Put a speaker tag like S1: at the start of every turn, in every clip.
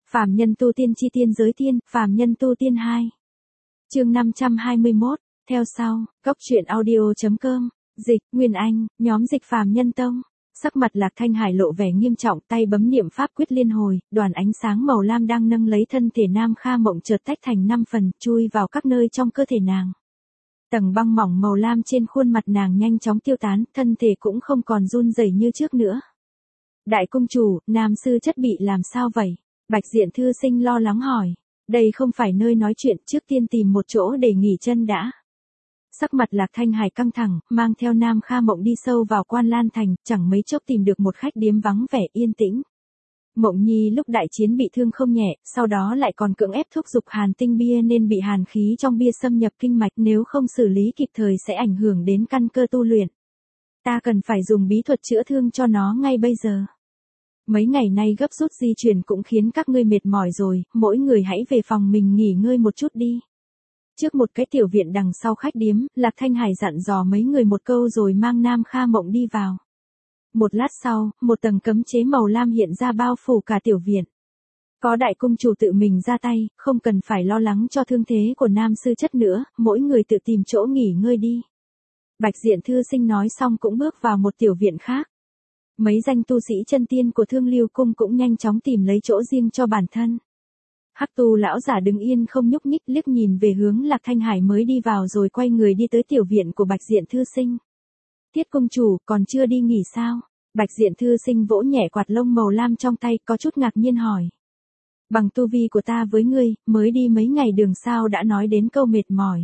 S1: Phàm nhân tu tiên chi tiên giới tiên, phàm nhân tu tiên 2. Chương 521, theo sau, Cốc truyện audio.com, dịch, Nguyên Anh, nhóm dịch phàm nhân tông. Sắc mặt Lạc Thanh Hải lộ vẻ nghiêm trọng, tay bấm niệm pháp quyết liên hồi, đoàn ánh sáng màu lam đang nâng lấy thân thể Nam Kha Mộng chợt tách thành 5 phần, chui vào các nơi trong cơ thể nàng. Tầng băng mỏng màu lam trên khuôn mặt nàng nhanh chóng tiêu tán, thân thể cũng không còn run rẩy như trước nữa. Đại cung chủ, Nam sư chất bị làm sao vậy? Bạch Diện Thư Sinh lo lắng hỏi. Đây không phải nơi nói chuyện, trước tiên tìm một chỗ để nghỉ chân đã. Sắc mặt Lạc Thanh Hải căng thẳng, mang theo Nam Kha Mộng đi sâu vào Quan Lan Thành, chẳng mấy chốc tìm được một khách điếm vắng vẻ yên tĩnh. Mộng Nhi lúc đại chiến bị thương không nhẹ, sau đó lại còn cưỡng ép thúc giục hàn tinh bia nên bị hàn khí trong bia xâm nhập kinh mạch, nếu không xử lý kịp thời sẽ ảnh hưởng đến căn cơ tu luyện. Ta cần phải dùng bí thuật chữa thương cho nó ngay bây giờ. Mấy ngày nay gấp rút di chuyển cũng khiến các ngươi mệt mỏi rồi, mỗi người hãy về phòng mình nghỉ ngơi một chút đi. Trước một cái tiểu viện đằng sau khách điếm, Lạc Thanh Hải dặn dò mấy người một câu rồi mang Nam Kha Mộng đi vào. Một lát sau, một tầng cấm chế màu lam hiện ra bao phủ cả tiểu viện. Có đại cung chủ tự mình ra tay, không cần phải lo lắng cho thương thế của Nam sư chất nữa, mỗi người tự tìm chỗ nghỉ ngơi đi. Bạch Diện Thư Sinh nói xong cũng bước vào một tiểu viện khác. Mấy danh tu sĩ chân tiên của Thương Lưu Cung cũng nhanh chóng tìm lấy chỗ riêng cho bản thân. Hắc Tu lão giả đứng yên không nhúc nhích, liếc nhìn về hướng Lạc Thanh Hải mới đi vào rồi quay người đi tới tiểu viện của Bạch Diện Thư Sinh. Tiết công chủ, còn chưa đi nghỉ sao? Bạch Diện Thư Sinh vỗ nhẹ quạt lông màu lam trong tay, có chút ngạc nhiên hỏi. Bằng tu vi của ta với ngươi, mới đi mấy ngày đường sao đã nói đến câu mệt mỏi.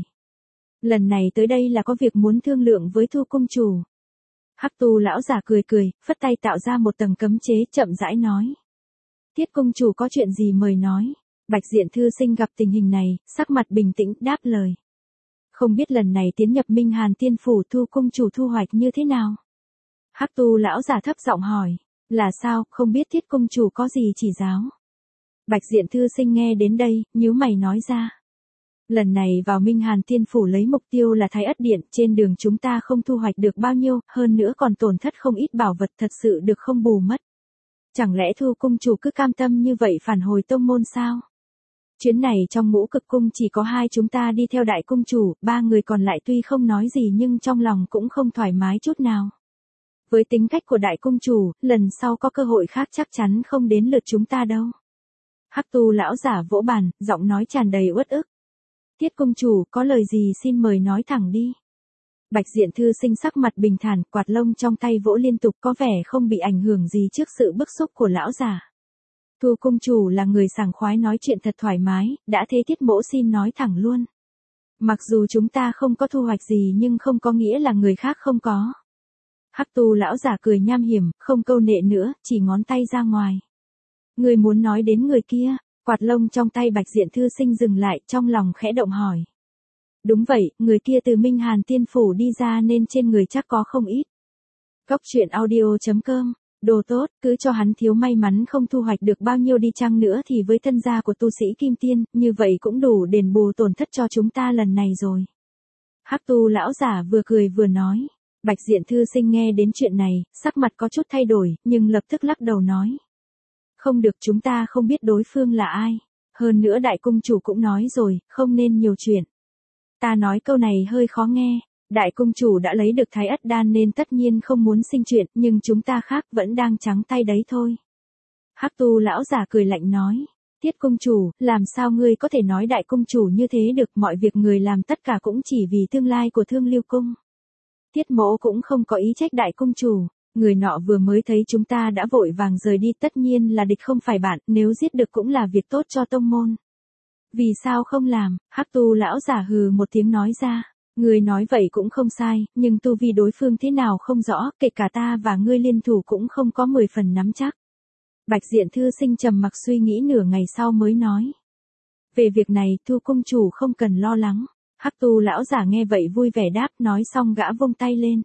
S1: Lần này tới đây là có việc muốn thương lượng với Thu công chủ. Hắc Tu lão giả cười cười, phất tay tạo ra một tầng cấm chế, chậm rãi nói. Tiết công chủ có chuyện gì mời nói. Bạch Diện Thư Sinh gặp tình hình này, sắc mặt bình tĩnh, đáp lời. Không biết lần này tiến nhập Minh Hàn Tiên Phủ Thu công chủ thu hoạch như thế nào? Hắc Tu lão giả thấp giọng hỏi. Là sao, không biết Tiết công chủ có gì chỉ giáo? Bạch Diện Thư Sinh nghe đến đây, nhíu mày nói ra. Lần này vào Minh Hàn Tiên Phủ lấy mục tiêu là Thái Ất Điện, trên đường chúng ta không thu hoạch được bao nhiêu, hơn nữa còn tổn thất không ít bảo vật, thật sự được không bù mất. Chẳng lẽ Thu cung chủ cứ cam tâm như vậy phản hồi tông môn sao? Chuyến này trong Ngũ Cực Cung chỉ có 2 chúng ta đi theo đại cung chủ, 3 người còn lại tuy không nói gì nhưng trong lòng cũng không thoải mái chút nào. Với tính cách của đại cung chủ, lần sau có cơ hội khác chắc chắn không đến lượt chúng ta đâu. Hắc Tu lão giả vỗ bàn, giọng nói tràn đầy uất ức. Tiết công chủ, có lời gì xin mời nói thẳng đi. Bạch Diện Thư Sinh sắc mặt bình thản, quạt lông trong tay vỗ liên tục, có vẻ không bị ảnh hưởng gì trước sự bức xúc của lão già. Thu công chủ là người sảng khoái nói chuyện thật thoải mái, đã thế Tiết mỗ xin nói thẳng luôn. Mặc dù chúng ta không có thu hoạch gì nhưng không có nghĩa là người khác không có. Hắc Tu lão giả cười nham hiểm, không câu nệ nữa, chỉ ngón tay ra ngoài. Người muốn nói đến người kia? Quạt lông trong tay Bạch Diện Thư Sinh dừng lại, trong lòng khẽ động hỏi. Đúng vậy, người kia từ Minh Hàn Tiên Phủ đi ra nên trên người chắc có không ít. Cốc truyện audio.com, đồ tốt, cứ cho hắn thiếu may mắn không thu hoạch được bao nhiêu đi chăng nữa thì với thân gia của tu sĩ Kim Tiên, như vậy cũng đủ đền bù tổn thất cho chúng ta lần này rồi. Hắc Tu lão giả vừa cười vừa nói. Bạch Diện Thư Sinh nghe đến chuyện này, sắc mặt có chút thay đổi, nhưng lập tức lắc đầu nói. Không được, chúng ta không biết đối phương là ai. Hơn nữa đại cung chủ cũng nói rồi, không nên nhiều chuyện. Ta nói câu này hơi khó nghe. Đại cung chủ đã lấy được Thái Ất Đan nên tất nhiên không muốn sinh chuyện, nhưng chúng ta khác vẫn đang trắng tay đấy thôi. Hắc Tu lão giả cười lạnh nói. Tiết cung chủ, làm sao ngươi có thể nói đại cung chủ như thế được, mọi việc người làm tất cả cũng chỉ vì tương lai của Thương Lưu Cung. Tiết mỗ cũng không có ý trách đại cung chủ. Người nọ vừa mới thấy chúng ta đã vội vàng rời đi, tất nhiên là địch không phải bạn, nếu giết được cũng là việc tốt cho tông môn. Vì sao không làm? Hắc Tu lão giả hừ một tiếng nói ra. Người nói vậy cũng không sai, nhưng tu vi đối phương thế nào không rõ, kể cả ta và ngươi liên thủ cũng không có 10 phần nắm chắc. Bạch Diện Thư Sinh trầm mặc suy nghĩ nửa ngày sau mới nói. Về việc này, Thu cung chủ không cần lo lắng. Hắc Tu lão giả nghe vậy vui vẻ đáp, nói xong gã vung tay lên.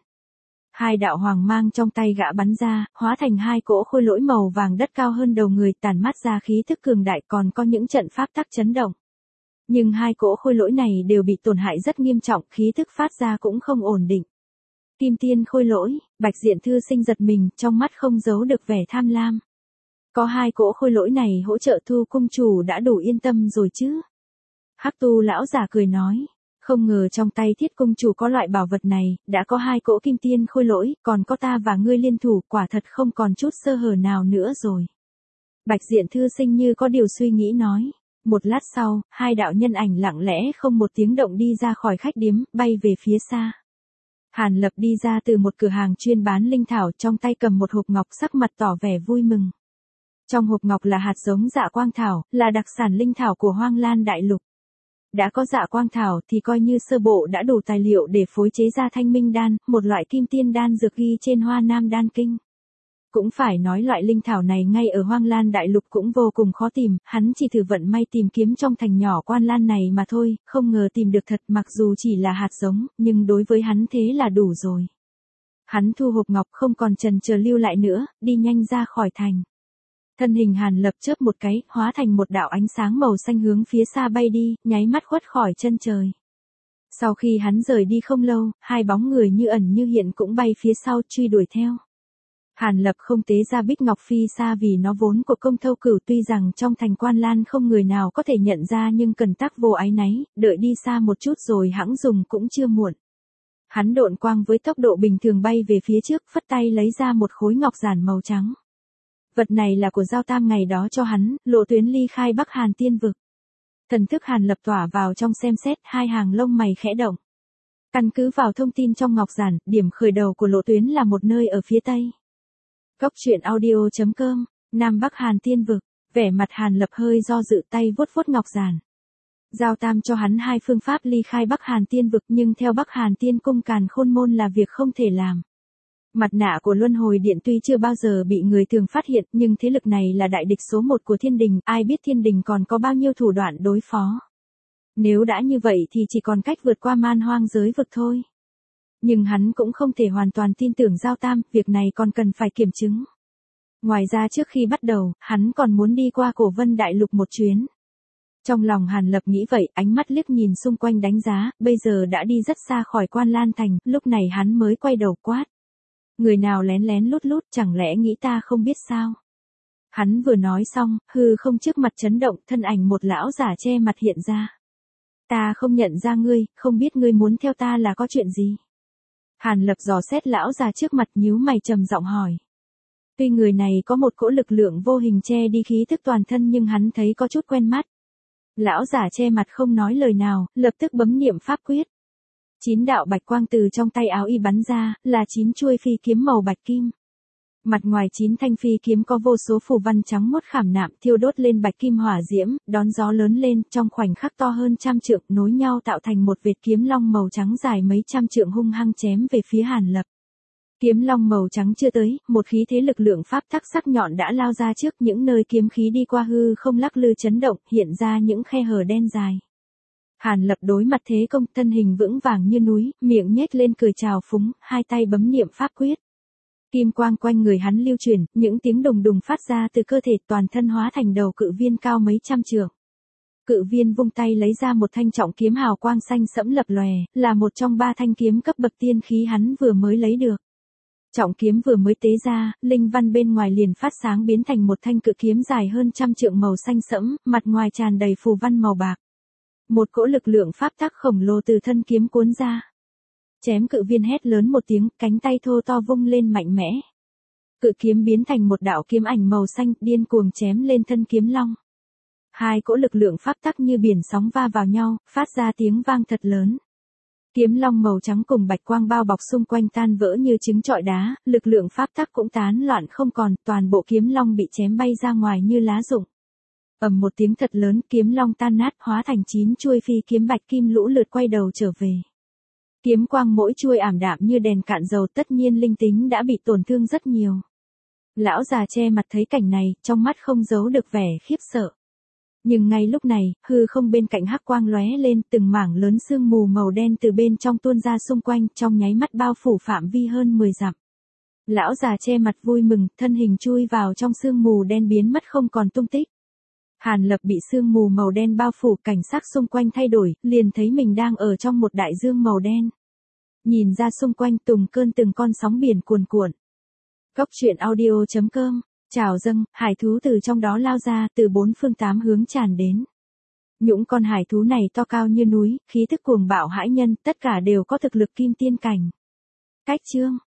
S1: 2 đạo hoàng mang trong tay gã bắn ra, hóa thành 2 cỗ khôi lỗi màu vàng đất cao hơn đầu người, tản mát ra khí thức cường đại, còn có những trận pháp tắc chấn động. Nhưng 2 cỗ khôi lỗi này đều bị tổn hại rất nghiêm trọng, khí thức phát ra cũng không ổn định. Kim Tiên khôi lỗi, Bạch Diện Thư Sinh giật mình, trong mắt không giấu được vẻ tham lam. Có hai cỗ khôi lỗi này hỗ trợ Thu cung chủ đã đủ yên tâm rồi chứ. Hắc Tu lão giả cười nói. Không ngờ trong tay Thiết cung chủ có loại bảo vật này, đã có hai cỗ kim tiên khôi lỗi, còn có ta và ngươi liên thủ, quả thật không còn chút sơ hở nào nữa rồi. Bạch Diện thư sinh như có điều suy nghĩ nói. Một lát sau, hai đạo nhân ảnh lặng lẽ không một tiếng động đi ra khỏi khách điếm, bay về phía xa. Hàn Lập đi ra từ một cửa hàng chuyên bán linh thảo, trong tay cầm một hộp ngọc, sắc mặt tỏ vẻ vui mừng. Trong hộp ngọc là hạt giống Dạ Quang Thảo, là đặc sản linh thảo của Hoang Lan Đại Lục. Đã có Dạ Quang Thảo thì coi như sơ bộ đã đủ tài liệu để phối chế ra Thanh Minh Đan, một loại kim tiên đan dược ghi trên Hoa Nam Đan Kinh. Cũng phải nói loại linh thảo này ngay ở Hoang Lan Đại Lục cũng vô cùng khó tìm, hắn chỉ thử vận may tìm kiếm trong thành nhỏ Quan Lan này mà thôi, không ngờ tìm được thật, mặc dù chỉ là hạt giống, nhưng đối với hắn thế là đủ rồi. Hắn thu hộp ngọc không còn chần chờ lưu lại nữa, đi nhanh ra khỏi thành. Thân hình Hàn Lập chớp một cái, hóa thành một đạo ánh sáng màu xanh hướng phía xa bay đi, nháy mắt khuất khỏi chân trời. Sau khi hắn rời đi không lâu, hai bóng người như ẩn như hiện cũng bay phía sau truy đuổi theo. Hàn Lập không tế ra Bích Ngọc Phi xa vì nó vốn của Công Thâu Cửu, tuy rằng trong thành Quan Lan không người nào có thể nhận ra nhưng cần tắc vô áy náy, đợi đi xa một chút rồi hãng dùng cũng chưa muộn. Hắn độn quang với tốc độ bình thường bay về phía trước, phất tay lấy ra một khối ngọc giản màu trắng. Vật này là của Giao Tam ngày đó cho hắn, lộ tuyến ly khai Bắc Hàn Tiên Vực. Thần thức Hàn Lập tỏa vào trong xem xét, hai hàng lông mày khẽ động. Căn cứ vào thông tin trong ngọc giản, điểm khởi đầu của lộ tuyến là một nơi ở phía tây. Cốc truyện audio.com, Nam Bắc Hàn Tiên Vực, vẻ mặt Hàn Lập hơi do dự, tay vuốt vuốt ngọc giản. Giao Tam cho hắn hai phương pháp ly khai Bắc Hàn Tiên Vực, nhưng theo Bắc Hàn Tiên Cung Càn Khôn Môn là việc không thể làm. Mặt nạ của Luân Hồi Điện tuy chưa bao giờ bị người thường phát hiện, nhưng thế lực này là đại địch số một của Thiên Đình, ai biết Thiên Đình còn có bao nhiêu thủ đoạn đối phó. Nếu đã như vậy thì chỉ còn cách vượt qua Man Hoang giới vực thôi. Nhưng hắn cũng không thể hoàn toàn tin tưởng Giao Tam, việc này còn cần phải kiểm chứng. Ngoài ra trước khi bắt đầu, hắn còn muốn đi qua Cổ Vân Đại Lục một chuyến. Trong lòng Hàn Lập nghĩ vậy, ánh mắt liếc nhìn xung quanh đánh giá, bây giờ đã đi rất xa khỏi Quan Lan Thành, lúc này hắn mới quay đầu quát. Người nào lén lén lút lút, chẳng lẽ nghĩ ta không biết sao? Hắn vừa nói xong, hư không trước mặt chấn động, thân ảnh một lão giả che mặt hiện ra. Ta không nhận ra ngươi, không biết ngươi muốn theo ta là có chuyện gì? Hàn Lập dò xét lão già trước mặt, nhíu mày trầm giọng hỏi. Tuy người này có một cỗ lực lượng vô hình che đi khí thức toàn thân nhưng hắn thấy có chút quen mắt. Lão giả che mặt không nói lời nào, lập tức bấm niệm pháp quyết. 9 đạo bạch quang từ trong tay áo y bắn ra, là 9 chuôi phi kiếm màu bạch kim. Mặt ngoài 9 thanh phi kiếm có vô số phù văn trắng muốt khảm nạm, thiêu đốt lên bạch kim hỏa diễm, đón gió lớn lên, trong khoảnh khắc to hơn trăm trượng, nối nhau tạo thành một vệt kiếm long màu trắng dài mấy trăm trượng hung hăng chém về phía Hàn Lập. Kiếm long màu trắng chưa tới, một khí thế lực lượng pháp tắc sắc nhọn đã lao ra trước, những nơi kiếm khí đi qua hư không lắc lư chấn động, hiện ra những khe hở đen dài. Hàn Lập đối mặt thế công, thân hình vững vàng như núi, miệng nhếch lên cười trào phúng, hai tay bấm niệm pháp quyết. Kim quang quanh người hắn lưu chuyển, những tiếng đùng đùng phát ra từ cơ thể, toàn thân hóa thành đầu cự viên cao mấy trăm trượng. Cự viên vung tay lấy ra một thanh trọng kiếm hào quang xanh sẫm lập lòe, là một trong 3 thanh kiếm cấp bậc tiên khí hắn vừa mới lấy được. Trọng kiếm vừa mới tế ra, linh văn bên ngoài liền phát sáng biến thành một thanh cự kiếm dài hơn trăm trượng màu xanh sẫm, mặt ngoài tràn đầy phù văn màu bạc. Một cỗ lực lượng pháp tắc khổng lồ từ thân kiếm cuốn ra. Chém cự viên hét lớn một tiếng, cánh tay thô to vung lên mạnh mẽ. Cự kiếm biến thành một đạo kiếm ảnh màu xanh, điên cuồng chém lên thân kiếm long. Hai cỗ lực lượng pháp tắc như biển sóng va vào nhau, phát ra tiếng vang thật lớn. Kiếm long màu trắng cùng bạch quang bao bọc xung quanh tan vỡ như trứng trọi đá, lực lượng pháp tắc cũng tán loạn không còn, toàn bộ kiếm long bị chém bay ra ngoài như lá rụng. Ầm một tiếng thật lớn, kiếm long tan nát, hóa thành 9 chuôi phi kiếm bạch kim lũ lượt quay đầu trở về. Kiếm quang mỗi chuôi ảm đạm như đèn cạn dầu, tất nhiên linh tính đã bị tổn thương rất nhiều. Lão già che mặt thấy cảnh này, trong mắt không giấu được vẻ khiếp sợ. Nhưng ngay lúc này, hư không bên cạnh hắc quang lóe lên, từng mảng lớn sương mù màu đen từ bên trong tuôn ra xung quanh, trong nháy mắt bao phủ phạm vi hơn 10 dặm. Lão già che mặt vui mừng, thân hình chui vào trong sương mù đen biến mất không còn tung tích. Hàn Lập bị sương mù màu đen bao phủ, cảnh sắc xung quanh thay đổi, liền thấy mình đang ở trong một đại dương màu đen. Nhìn ra xung quanh từng con sóng biển cuồn cuộn. Cốc truyện audio.com Chào dâng, hải thú từ trong đó lao ra, từ bốn phương tám hướng tràn đến. Những con hải thú này to cao như núi, khí thức cuồng bạo hãi nhân, tất cả đều có thực lực kim tiên cảnh. Cách chương